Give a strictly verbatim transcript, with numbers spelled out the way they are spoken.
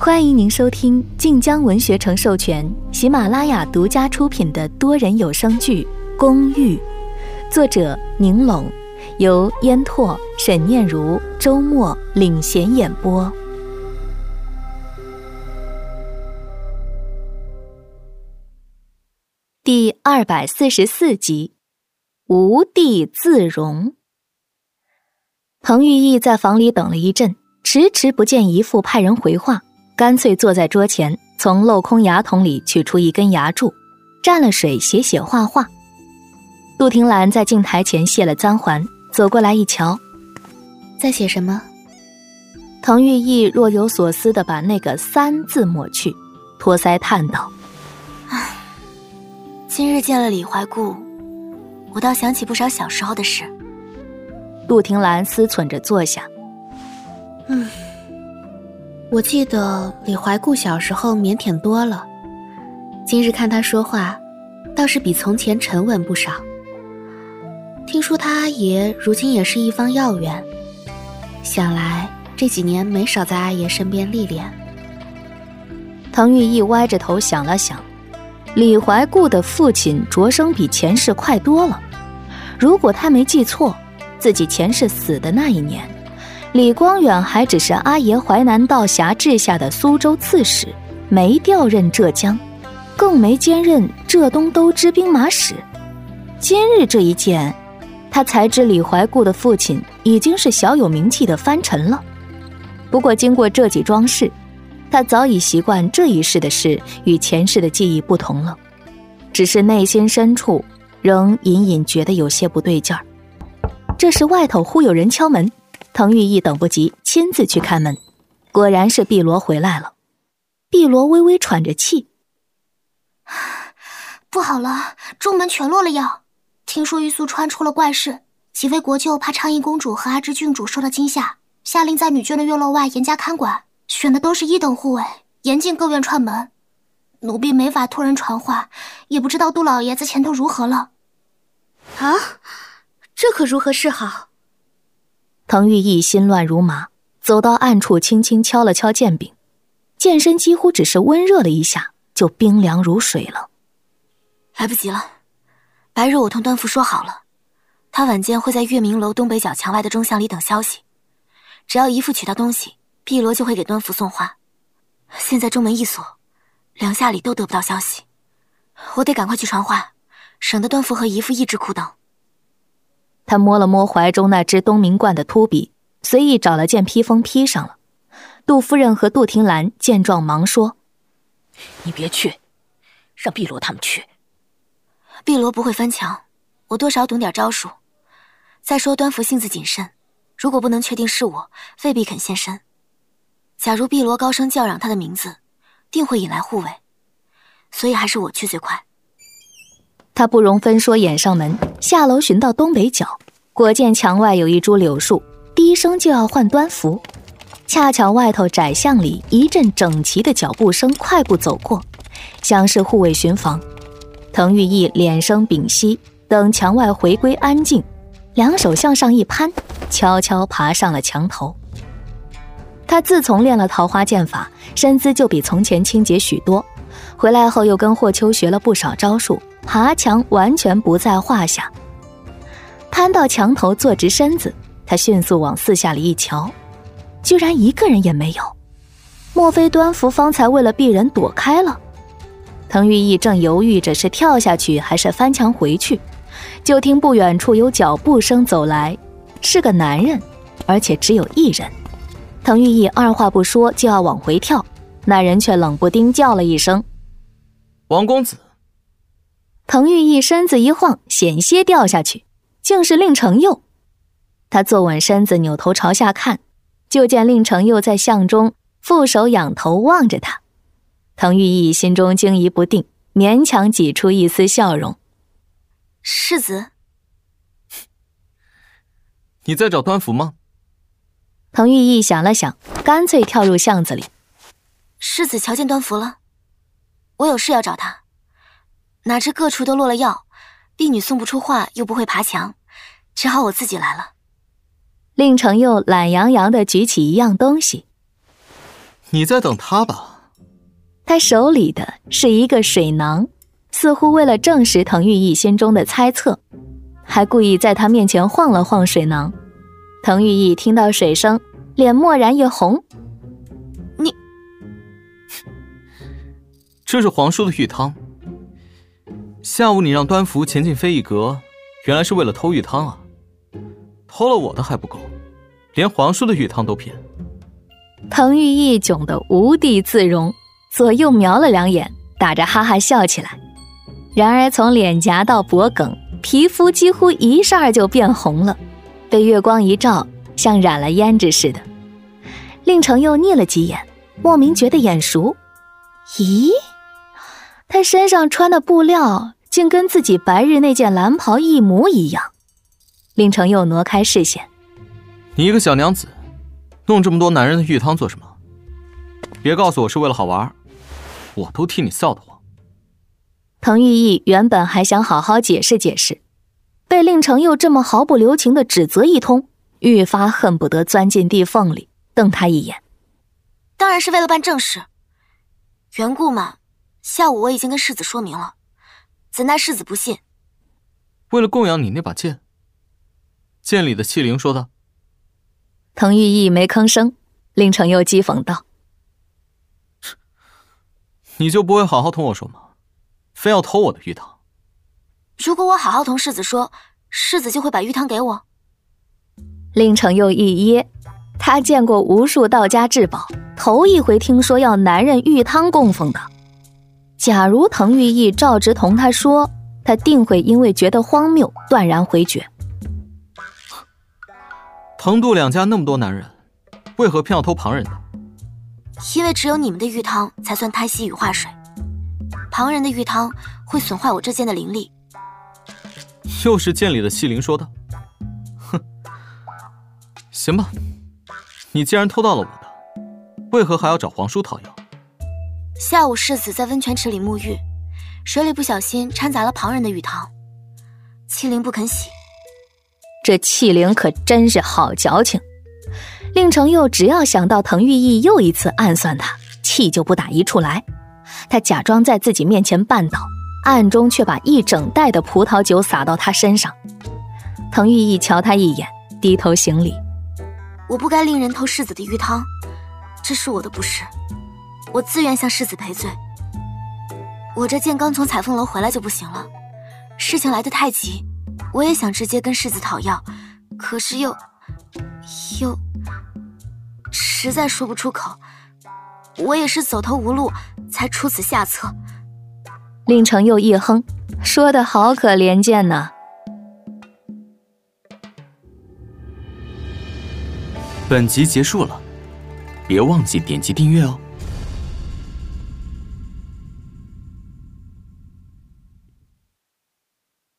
欢迎您收听晋江文学城授权、喜马拉雅独家出品的多人有声剧《公寓》，作者宁拢，由烟拓、沈念如、周末领衔演播。第二百四十四集，无地自容。彭玉义在房里等了一阵，迟迟不见姨父派人回话，干脆坐在桌前，从镂空牙筒里取出一根牙柱，蘸了水写写画画。杜婷兰在镜台前卸了簪环，走过来一瞧， 在写什么？ 滕玉义若有所思地把那个三字抹去，托腮叹道： 唉，今日见了李怀故，我倒想起不少小时候的事。 杜婷兰思忖着坐下。 嗯，我记得李怀故小时候腼腆多了，今日看他说话，倒是比从前沉稳不少。听说他阿爷如今也是一方要员，想来这几年没少在阿爷身边历练。 滕玉义歪着头想了想，李怀故的父亲着生比前世快多了。如果他没记错，自己前世死的那一年，李光远还只是阿爷淮南道辖治下的苏州刺史，没调任浙江，更没兼任浙东都知兵马使。今日这一见，他才知李怀故的父亲已经是小有名气的藩臣了。不过经过这几桩事，他早已习惯这一世的事与前世的记忆不同了，只是内心深处仍隐隐觉得有些不对劲儿。这时外头忽有人敲门，滕玉义等不及，亲自去开门，果然是碧罗回来了。碧罗微微喘着气： 不好了，中门全落了药。听说玉素川出了怪事，几位国舅怕昌邑公主和阿之郡主受到惊吓，下令在女眷的院落外严加看管，选的都是一等护卫，严禁各院串门。奴婢没法托人传话，也不知道杜老爷子前头如何了。 啊，这可如何是好？ 滕玉义心乱如麻，走到暗处轻轻敲了敲剑柄，剑身几乎只是温热了一下，就冰凉如水了。 来不及了，白日我同端福说好了，他晚间会在月明楼东北角墙外的钟巷里等消息，只要姨父取到东西，碧罗就会给端福送话。现在中门一锁，两下里都得不到消息，我得赶快去传话，省得端福和姨父一直苦等。 他摸了摸怀中那只东明冠的秃笔，随意找了件披风披上了。杜夫人和杜婷兰见状忙说： 你别去，让碧罗他们去。 碧罗不会翻墙，我多少懂点招数。再说端福性子谨慎，如果不能确定是我，未必肯现身。假如碧罗高声叫嚷他的名字，定会引来护卫，所以还是我去最快。 他不容分说，掩上门，下楼寻到东北角，果见墙外有一株柳树，低声就要唤端福。恰巧外头窄巷里一阵整齐的脚步声快步走过，像是护卫巡防。滕玉义脸生屏息，等墙外回归安静，两手向上一攀，悄悄爬上了墙头。他自从练了桃花剑法，身姿就比从前清洁许多，回来后又跟霍秋学了不少招数，爬墙完全不在话下。攀到墙头坐直身子，他迅速往四下里一瞧，居然一个人也没有。莫非端福方才为了避人躲开了？滕玉义正犹豫着是跳下去还是翻墙回去，就听不远处有脚步声走来，是个男人，而且只有一人。滕玉义二话不说就要往回跳，那人却冷不丁叫了一声： 王公子。 滕玉义身子一晃，险些掉下去，竟是令承佑。他坐稳身子，扭头朝下看，就见令承佑在巷中负手仰头望着他。滕玉义心中惊疑不定，勉强挤出一丝笑容： 世子。 你在找端福吗？ 滕玉义想了想，干脆跳入巷子里。 世子瞧见端福了？我有事要找他，哪知各处都落了药，婢女送不出话，又不会爬墙，只好我自己来了。 令承佑懒洋洋地举起一样东西： 你在等他吧？ 他手里的是一个水囊，似乎为了证实滕玉义心中的猜测，还故意在他面前晃了晃水囊。滕玉义听到水声，脸蓦然一红。 你， 这是皇叔的玉汤。下午你让端福潜进飞翼阁，原来是为了偷玉汤啊！偷了我的还不够，连皇叔的玉汤都骗。 滕玉义窘得无地自容，左右瞄了两眼，打着哈哈笑起来。然而从脸颊到脖颈，皮肤几乎一霎就变红了，被月光一照，像染了胭脂似的。令程又睨了几眼，莫名觉得眼熟。咦，他身上穿的布料竟跟自己白日那件蓝袍一模一样。令程又挪开视线。 你一个小娘子，弄这么多男人的玉汤做什么？别告诉我是为了好玩，我都替你臊得慌。 滕玉义原本还想好好解释解释，被令程又这么毫不留情地指责一通，愈发恨不得钻进地缝里瞪他一眼。 当然是为了办正事。缘故嘛，下午我已经跟世子说明了，怎奈世子不信。 为了供养你那把剑？剑里的气灵说的？ 滕玉义没吭声，令程又讥讽道： 你就不会好好同我说吗？非要偷我的玉汤？ 如果我好好同世子说，世子就会把玉汤给我。 令程又一噎，他见过无数道家至宝，头一回听说要男人玉汤供奉的。假如滕玉义照直同他说，他定会因为觉得荒谬断然回绝。 滕杜两家那么多男人，为何偏要偷旁人的？ 因为只有你们的玉汤才算胎息羽化水，旁人的玉汤会损坏我这剑的灵力。 又是剑里的气灵说的？哼，行吧，你既然偷到了我的，为何还要找皇叔讨要？ 下午世子在温泉池里沐浴，水里不小心掺杂了旁人的玉汤，气灵不肯洗。 这气灵可真是好矫情。令程又只要想到滕玉义又一次暗算他，气就不打一处来。他假装在自己面前绊倒，暗中却把一整袋的葡萄酒洒到他身上。滕玉义瞧他一眼，低头行礼： 我不该令人偷世子的玉汤，这是我的不是，我自愿向世子赔罪。我这剑刚从彩凤楼回来就不行了，事情来得太急，我也想直接跟世子讨要，可是又又实在说不出口，我也是走投无路才出此下策。 令程又一哼，说得好可怜见呢。 本集结束了，别忘记点击订阅哦。